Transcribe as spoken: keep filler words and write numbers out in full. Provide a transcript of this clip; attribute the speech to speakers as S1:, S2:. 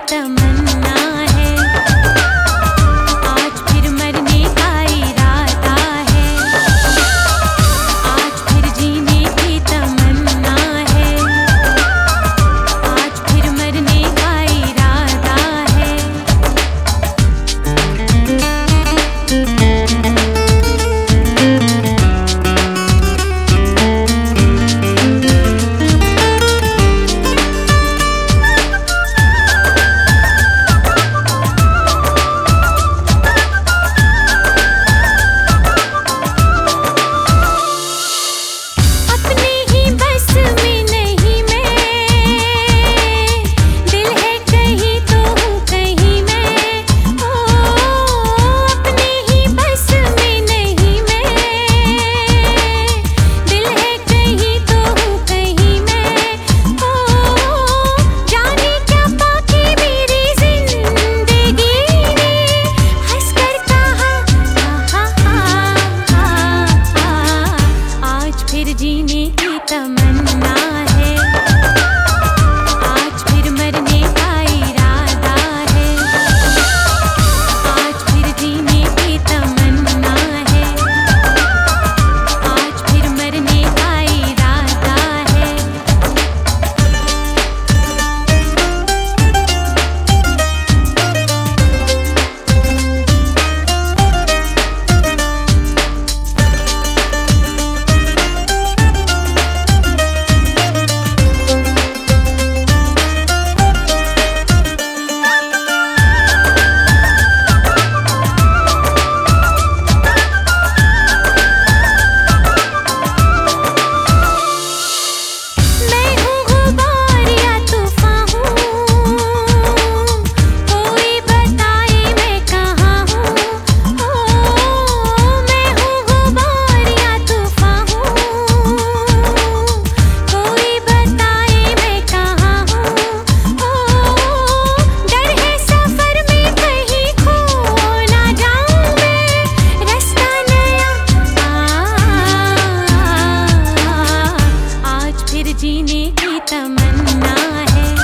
S1: तमन्ना है। आज फिर मरने का इरादा है, आज फिर जीने की तमन्ना है, आज फिर मरने का इरादा है। जीने की तमन्ना है, आज फिर मरने का इरादा है, आज फिर जीने की तमन्ना है, आज फिर मरने का इरादा है। जीने की तमन्ना है।